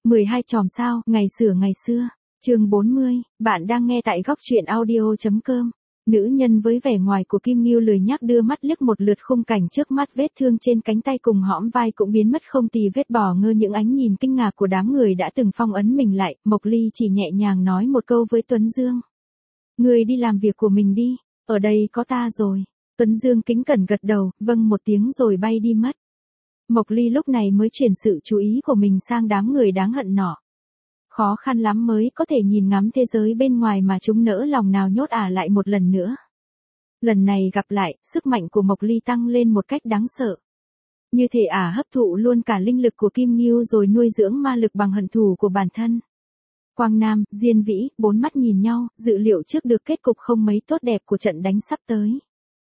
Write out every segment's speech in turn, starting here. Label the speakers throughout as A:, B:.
A: 12 chòm sao, ngày xưa. Chương 40, bạn đang nghe tại góc truyện audio.com. Nữ nhân với vẻ ngoài của Kim Ngưu lười nhác đưa mắt liếc một lượt khung cảnh trước mắt, vết thương trên cánh tay cùng hõm vai cũng biến mất không tì vết, bỏ ngơ những ánh nhìn kinh ngạc của đám người đã từng phong ấn mình lại. Mộc Ly chỉ nhẹ nhàng nói một câu với Tuấn Dương. Người đi làm việc của mình đi, ở đây có ta rồi. Tuấn Dương kính cẩn gật đầu, vâng một tiếng rồi bay đi mất. Mộc Ly lúc này mới chuyển sự chú ý của mình sang đám người đáng hận nọ. Khó khăn lắm mới có thể nhìn ngắm thế giới bên ngoài mà chúng nỡ lòng nào nhốt lại một lần nữa. Lần này gặp lại, sức mạnh của Mộc Ly tăng lên một cách đáng sợ. Như thể hấp thụ luôn cả linh lực của Kim Ngưu rồi nuôi dưỡng ma lực bằng hận thù của bản thân. Quang Nam, Diên Vĩ, bốn mắt nhìn nhau, dự liệu trước được kết cục không mấy tốt đẹp của trận đánh sắp tới.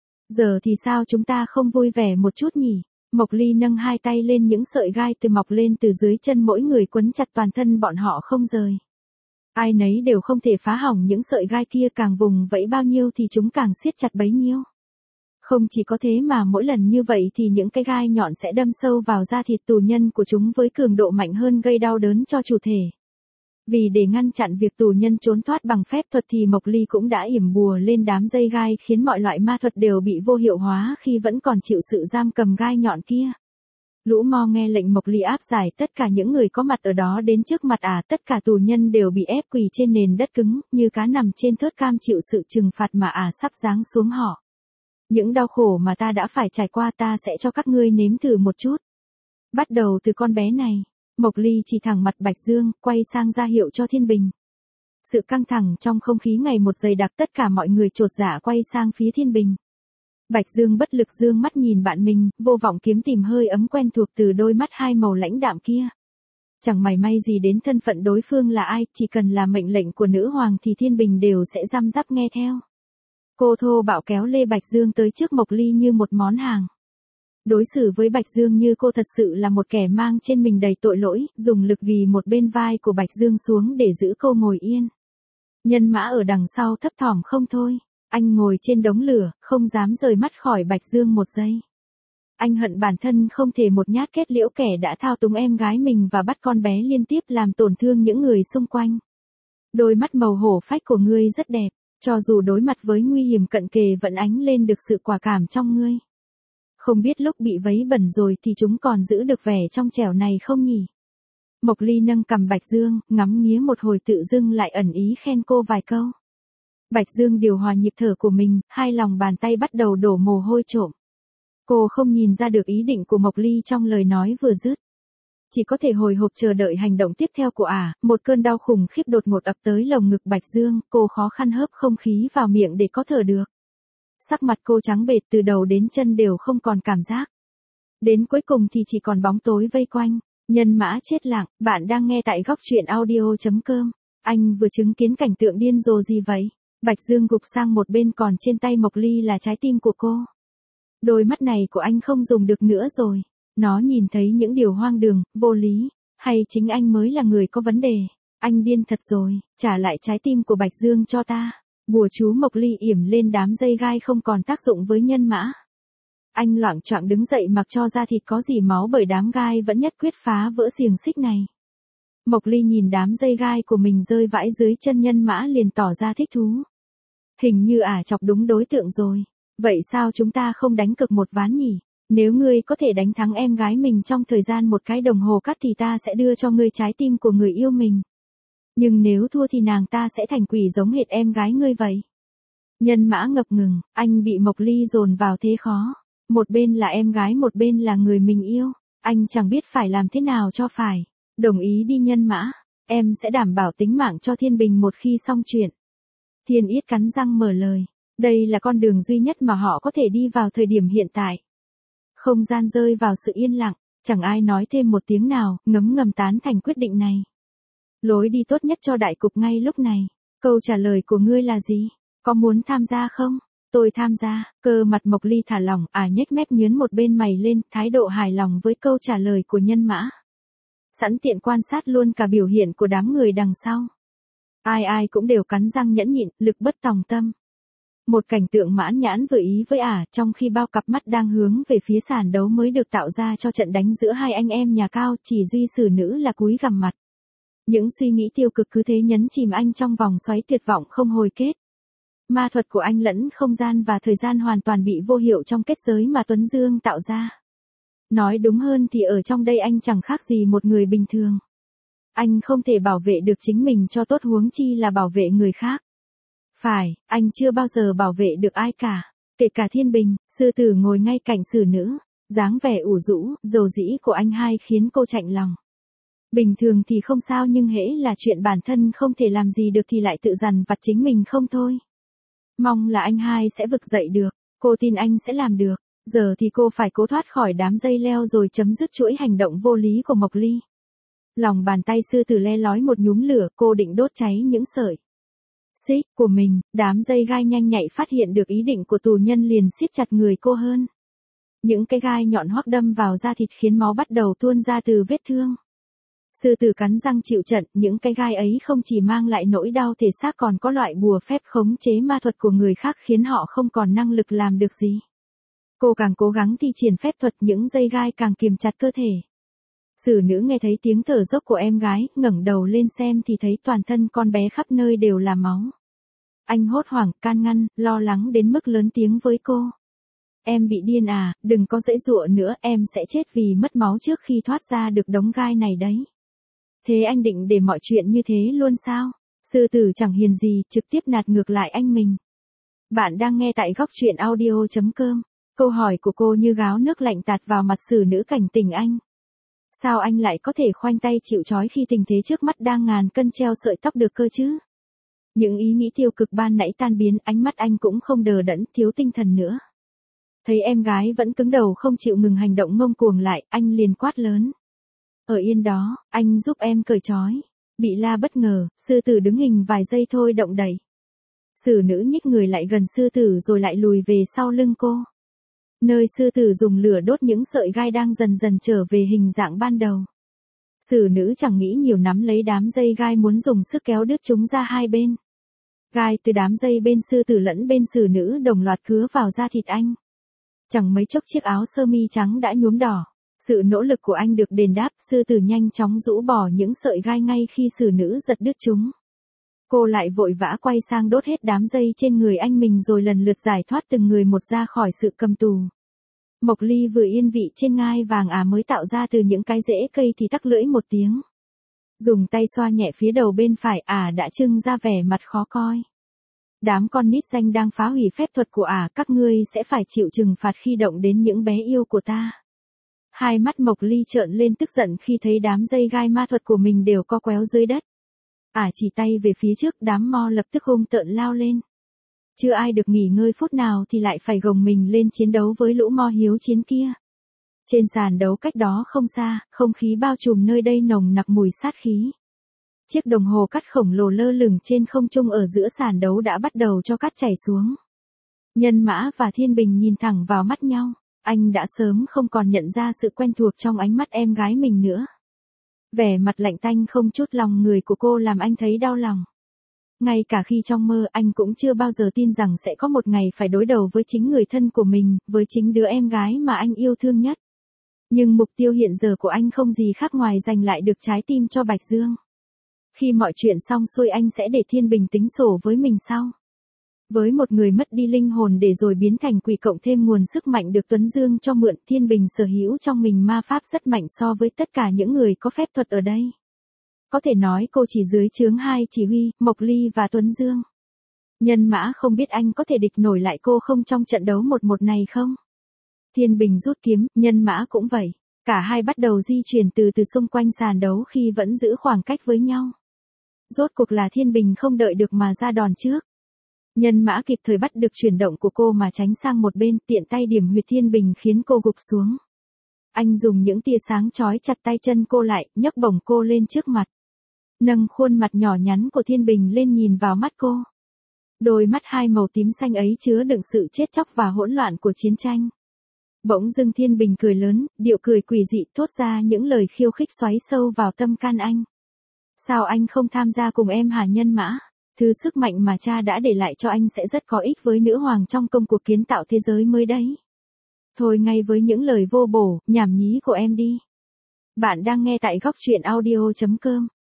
A: Giờ thì sao chúng ta không vui vẻ một chút nhỉ? Mộc Ly nâng hai tay lên, những sợi gai từ mọc lên từ dưới chân mỗi người quấn chặt toàn thân bọn họ không rời. Ai nấy đều không thể phá hỏng những sợi gai kia, càng vùng vẫy bao nhiêu thì chúng càng siết chặt bấy nhiêu. Không chỉ có thế mà mỗi lần như vậy thì những cái gai nhọn sẽ đâm sâu vào da thịt tù nhân của chúng với cường độ mạnh hơn, gây đau đớn cho chủ thể. Vì để ngăn chặn việc tù nhân trốn thoát bằng phép thuật thì Mộc Ly cũng đã yểm bùa lên đám dây gai, khiến mọi loại ma thuật đều bị vô hiệu hóa khi vẫn còn chịu sự giam cầm gai nhọn kia. Lũ Mo nghe lệnh Mộc Ly áp giải tất cả những người có mặt ở đó đến trước mặt tất cả tù nhân đều bị ép quỳ trên nền đất cứng, như cá nằm trên thớt cam chịu sự trừng phạt mà sắp giáng xuống họ. Những đau khổ mà ta đã phải trải qua ta sẽ cho các ngươi nếm thử một chút. Bắt đầu từ con bé này. Mộc Ly chỉ thẳng mặt Bạch Dương, quay sang ra hiệu cho Thiên Bình. Sự căng thẳng trong không khí ngày một dày đặc, tất cả mọi người chột dạ quay sang phía Thiên Bình. Bạch Dương bất lực dương mắt nhìn bạn mình, vô vọng kiếm tìm hơi ấm quen thuộc từ đôi mắt hai màu lãnh đạm kia. Chẳng mảy may gì đến thân phận đối phương là ai, chỉ cần là mệnh lệnh của nữ hoàng thì Thiên Bình đều sẽ răm rắp nghe theo. Cô thô bạo kéo lê Bạch Dương tới trước Mộc Ly như một món hàng. Đối xử với Bạch Dương như cô thật sự là một kẻ mang trên mình đầy tội lỗi, dùng lực ghì một bên vai của Bạch Dương xuống để giữ cô ngồi yên. Nhân Mã ở đằng sau thấp thỏm không thôi, anh ngồi trên đống lửa, không dám rời mắt khỏi Bạch Dương một giây. Anh hận bản thân không thể một nhát kết liễu kẻ đã thao túng em gái mình và bắt con bé liên tiếp làm tổn thương những người xung quanh. Đôi mắt màu hổ phách của ngươi rất đẹp, cho dù đối mặt với nguy hiểm cận kề vẫn ánh lên được sự quả cảm trong ngươi. Không biết lúc bị vấy bẩn rồi thì chúng còn giữ được vẻ trong trẻo này không nhỉ? Mộc Ly nâng cằm Bạch Dương, ngắm nghía một hồi tự dưng lại ẩn ý khen cô vài câu. Bạch Dương điều hòa nhịp thở của mình, hai lòng bàn tay bắt đầu đổ mồ hôi trộm. Cô không nhìn ra được ý định của Mộc Ly trong lời nói vừa dứt. Chỉ có thể hồi hộp chờ đợi hành động tiếp theo của một cơn đau khủng khiếp đột ngột ập tới lồng ngực Bạch Dương, cô khó khăn hớp không khí vào miệng để có thở được. Sắc mặt cô trắng bệch, từ đầu đến chân đều không còn cảm giác. Đến cuối cùng thì chỉ còn bóng tối vây quanh. Nhân Mã chết lặng, bạn đang nghe tại góc truyện audio.com. Anh vừa chứng kiến cảnh tượng điên rồ gì vậy? Bạch Dương gục sang một bên, còn trên tay Mộc Ly là trái tim của cô. Đôi mắt này của anh không dùng được nữa rồi. Nó nhìn thấy những điều hoang đường, vô lý. Hay chính anh mới là người có vấn đề? Anh điên thật rồi, trả lại trái tim của Bạch Dương cho ta. Bùa chú Mộc Ly yểm lên đám dây gai không còn tác dụng với Nhân Mã. Anh loạng choạng đứng dậy mặc cho da thịt có dỉ máu bởi đám gai vẫn nhất quyết phá vỡ xiềng xích này. Mộc Ly nhìn đám dây gai của mình rơi vãi dưới chân Nhân Mã liền tỏ ra thích thú. Hình như chọc đúng đối tượng rồi. Vậy sao chúng ta không đánh cược một ván nhỉ? Nếu ngươi có thể đánh thắng em gái mình trong thời gian một cái đồng hồ cắt thì ta sẽ đưa cho ngươi trái tim của người yêu mình. Nhưng nếu thua thì nàng ta sẽ thành quỷ giống hệt em gái ngươi vậy. Nhân Mã ngập ngừng, anh bị Mộc Ly dồn vào thế khó. Một bên là em gái, một bên là người mình yêu. Anh chẳng biết phải làm thế nào cho phải. Đồng ý đi Nhân Mã, em sẽ đảm bảo tính mạng cho Thiên Bình một khi xong chuyện. Thiên Yết cắn răng mở lời. Đây là con đường duy nhất mà họ có thể đi vào thời điểm hiện tại. Không gian rơi vào sự yên lặng, chẳng ai nói thêm một tiếng nào, ngấm ngầm tán thành quyết định này. Lối đi tốt nhất cho đại cục ngay lúc này. Câu trả lời của ngươi là gì? Có muốn tham gia không? Tôi tham gia. Cơ mặt Mộc Ly thả lỏng, nhếch mép nhướn một bên mày lên, thái độ hài lòng với câu trả lời của Nhân Mã. Sẵn tiện quan sát luôn cả biểu hiện của đám người đằng sau. Ai cũng đều cắn răng nhẫn nhịn, lực bất tòng tâm. Một cảnh tượng mãn nhãn vừa ý với trong khi bao cặp mắt đang hướng về phía sàn đấu mới được tạo ra cho trận đánh giữa hai anh em nhà Cao, chỉ duy xử nữ là cúi gằm mặt. Những suy nghĩ tiêu cực cứ thế nhấn chìm anh trong vòng xoáy tuyệt vọng không hồi kết. Ma thuật của anh lẫn không gian và thời gian hoàn toàn bị vô hiệu trong kết giới mà Tuấn Dương tạo ra. Nói đúng hơn thì ở trong đây anh chẳng khác gì một người bình thường. Anh không thể bảo vệ được chính mình cho tốt, huống chi là bảo vệ người khác. Phải, anh chưa bao giờ bảo vệ được ai cả. Kể cả Thiên Bình, sư tử ngồi ngay cạnh xử nữ. Dáng vẻ ủ rũ, dầu dĩ của anh hai khiến cô chạnh lòng. Bình thường thì không sao, nhưng hễ là chuyện bản thân không thể làm gì được thì lại tự dằn vặt chính mình không thôi. Mong là anh hai sẽ vực dậy được, cô tin anh sẽ làm được. Giờ thì cô phải cố thoát khỏi đám dây leo rồi chấm dứt chuỗi hành động vô lý của Mộc Ly. Lòng bàn tay sư tử le lói một nhúm lửa, cô định đốt cháy những sợi xích của mình. Đám dây gai nhanh nhạy phát hiện được ý định của tù nhân liền siết chặt người cô hơn. Những cái gai nhọn hoắc đâm vào da thịt khiến máu bắt đầu tuôn ra từ vết thương. Sư tử cắn răng chịu trận, những cái gai ấy không chỉ mang lại nỗi đau thể xác còn có loại bùa phép khống chế ma thuật của người khác khiến họ không còn năng lực làm được gì. Cô càng cố gắng thi triển phép thuật, những dây gai càng kiềm chặt cơ thể. Xử nữ nghe thấy tiếng thở dốc của em gái, ngẩng đầu lên xem thì thấy toàn thân con bé khắp nơi đều là máu. Anh hốt hoảng, can ngăn, lo lắng đến mức lớn tiếng với cô. Em bị điên à, đừng có giãy giụa nữa, em sẽ chết vì mất máu trước khi thoát ra được đống gai này đấy. Thế anh định để mọi chuyện như thế luôn sao? Sư tử chẳng hiền gì, trực tiếp nạt ngược lại anh mình. Bạn đang nghe tại Góc Truyện Audio.com. Câu hỏi của cô như gáo nước lạnh tạt vào mặt xử nữ cảnh tỉnh anh. Sao anh lại có thể khoanh tay chịu trói khi tình thế trước mắt đang ngàn cân treo sợi tóc được cơ chứ? Những ý nghĩ tiêu cực ban nãy tan biến, ánh mắt anh cũng không đờ đẫn, thiếu tinh thần nữa. Thấy em gái vẫn cứng đầu không chịu ngừng hành động ngông cuồng lại, anh liền quát lớn. Ở yên đó, anh giúp em cởi trói. Bị la bất ngờ, sư tử đứng hình vài giây thôi động đẩy. Xử nữ nhích người lại gần sư tử rồi lại lùi về sau lưng cô. Nơi sư tử dùng lửa đốt những sợi gai đang dần dần trở về hình dạng ban đầu. Xử nữ chẳng nghĩ nhiều, nắm lấy đám dây gai muốn dùng sức kéo đứt chúng ra hai bên. Gai từ đám dây bên sư tử lẫn bên xử nữ đồng loạt cứa vào da thịt anh. Chẳng mấy chốc chiếc áo sơ mi trắng đã nhuốm đỏ. Sự nỗ lực của anh được đền đáp, sư tử nhanh chóng rũ bỏ những sợi gai ngay khi xử nữ giật đứt chúng. Cô lại vội vã quay sang đốt hết đám dây trên người anh mình rồi lần lượt giải thoát từng người một ra khỏi sự cầm tù. Mộc Ly vừa yên vị trên ngai vàng mới tạo ra từ những cái rễ cây thì tắc lưỡi một tiếng. Dùng tay xoa nhẹ phía đầu bên phải, đã trưng ra vẻ mặt khó coi. Đám con nít danh đang phá hủy phép thuật của các ngươi sẽ phải chịu trừng phạt khi động đến những bé yêu của ta. Hai mắt Mộc Ly trợn lên tức giận khi thấy đám dây gai ma thuật của mình đều co quéo dưới đất. Chỉ tay về phía trước, đám mo lập tức hung tợn lao lên. Chưa ai được nghỉ ngơi phút nào thì lại phải gồng mình lên chiến đấu với lũ mo hiếu chiến kia. Trên sàn đấu cách đó không xa, không khí bao trùm nơi đây nồng nặc mùi sát khí. Chiếc đồng hồ cắt khổng lồ lơ lửng trên không trung ở giữa sàn đấu đã bắt đầu cho cắt chảy xuống. Nhân Mã và Thiên Bình nhìn thẳng vào mắt nhau, anh đã sớm không còn nhận ra sự quen thuộc trong ánh mắt em gái mình nữa. Vẻ mặt lạnh tanh không chút lòng người của cô làm anh thấy đau lòng. Ngay cả khi trong mơ anh cũng chưa bao giờ tin rằng sẽ có một ngày phải đối đầu với chính người thân của mình, với chính đứa em gái mà anh yêu thương nhất. Nhưng mục tiêu hiện giờ của anh không gì khác ngoài giành lại được trái tim cho Bạch Dương. Khi mọi chuyện xong xuôi anh sẽ để Thiên Bình tính sổ với mình sau. Với một người mất đi linh hồn để rồi biến thành quỷ cộng thêm nguồn sức mạnh được Tuấn Dương cho mượn, Thiên Bình sở hữu trong mình ma pháp rất mạnh so với tất cả những người có phép thuật ở đây. Có thể nói cô chỉ dưới trướng hai chỉ huy, Mộc Ly và Tuấn Dương. Nhân Mã không biết anh có thể địch nổi lại cô không trong trận đấu 1-1 này không? Thiên Bình rút kiếm, Nhân Mã cũng vậy. Cả hai bắt đầu di chuyển từ từ xung quanh sàn đấu khi vẫn giữ khoảng cách với nhau. Rốt cuộc là Thiên Bình không đợi được mà ra đòn trước. Nhân Mã kịp thời bắt được chuyển động của cô mà tránh sang một bên, tiện tay điểm huyệt Thiên Bình khiến cô gục xuống. Anh dùng những tia sáng chói chặt tay chân cô lại, nhấc bổng cô lên trước mặt. Nâng khuôn mặt nhỏ nhắn của Thiên Bình lên nhìn vào mắt cô. Đôi mắt hai màu tím xanh ấy chứa đựng sự chết chóc và hỗn loạn của chiến tranh. Bỗng dưng Thiên Bình cười lớn, điệu cười quỷ dị thốt ra những lời khiêu khích xoáy sâu vào tâm can anh. Sao anh không tham gia cùng em hả Nhân Mã? Thứ sức mạnh mà cha đã để lại cho anh sẽ rất có ích với nữ hoàng trong công cuộc kiến tạo thế giới mới đấy. Thôi ngay với những lời vô bổ, nhảm nhí của em đi. Bạn đang nghe tại Góc Truyện Audio.com.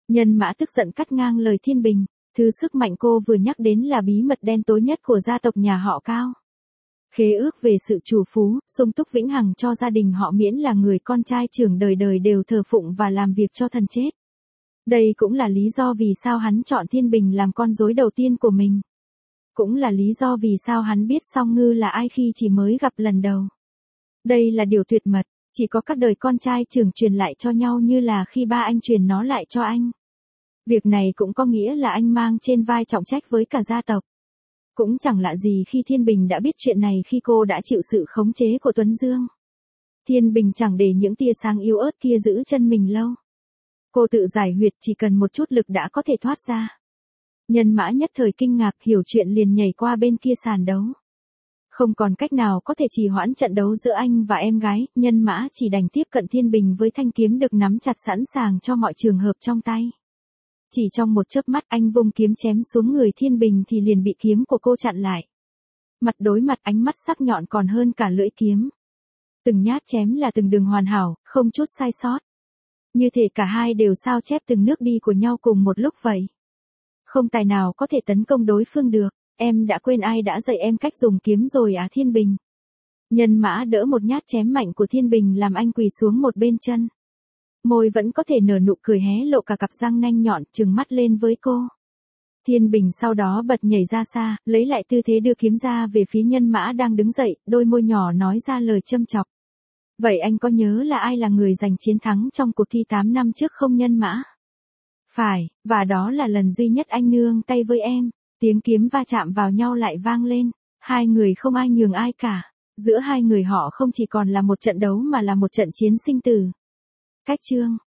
A: Nhân Mã tức giận cắt ngang lời Thiên Bình, thứ sức mạnh cô vừa nhắc đến là bí mật đen tối nhất của gia tộc nhà họ Cao. Khế ước về sự chủ phú, sung túc vĩnh hằng cho gia đình họ miễn là người con trai trưởng đời đời đều thờ phụng và làm việc cho thần chết. Đây cũng là lý do vì sao hắn chọn Thiên Bình làm con rối đầu tiên của mình. Cũng là lý do vì sao hắn biết Song Ngư là ai khi chỉ mới gặp lần đầu. Đây là điều tuyệt mật, chỉ có các đời con trai trưởng truyền lại cho nhau như là khi ba anh truyền nó lại cho anh. Việc này cũng có nghĩa là anh mang trên vai trọng trách với cả gia tộc. Cũng chẳng lạ gì khi Thiên Bình đã biết chuyện này khi cô đã chịu sự khống chế của Tuấn Dương. Thiên Bình chẳng để những tia sáng yếu ớt kia giữ chân mình lâu. Cô tự giải huyệt chỉ cần một chút lực đã có thể thoát ra. Nhân Mã nhất thời kinh ngạc, hiểu chuyện liền nhảy qua bên kia sàn đấu. Không còn cách nào có thể trì hoãn trận đấu giữa anh và em gái, Nhân Mã chỉ đành tiếp cận Thiên Bình với thanh kiếm được nắm chặt sẵn sàng cho mọi trường hợp trong tay. Chỉ trong một chớp mắt anh vung kiếm chém xuống người Thiên Bình thì liền bị kiếm của cô chặn lại. Mặt đối mặt, ánh mắt sắc nhọn còn hơn cả lưỡi kiếm. Từng nhát chém là từng đường hoàn hảo, không chút sai sót. Như thể cả hai đều sao chép từng nước đi của nhau cùng một lúc vậy. Không tài nào có thể tấn công đối phương được. Em đã quên ai đã dạy em cách dùng kiếm rồi à Thiên Bình? Nhân Mã đỡ một nhát chém mạnh của Thiên Bình làm anh quỳ xuống một bên chân. Môi vẫn có thể nở nụ cười hé lộ cả cặp răng nanh nhọn, trừng mắt lên với cô. Thiên Bình sau đó bật nhảy ra xa, lấy lại tư thế đưa kiếm ra về phía Nhân Mã đang đứng dậy, đôi môi nhỏ nói ra lời châm chọc. Vậy anh có nhớ là ai là người giành chiến thắng trong cuộc thi 8 năm trước không Nhân Mã? Phải, và đó là lần duy nhất anh nương tay với em. Tiếng kiếm va chạm vào nhau lại vang lên. Hai người không ai nhường ai cả. Giữa hai người họ không chỉ còn là một trận đấu mà là một trận chiến sinh tử. Cách chương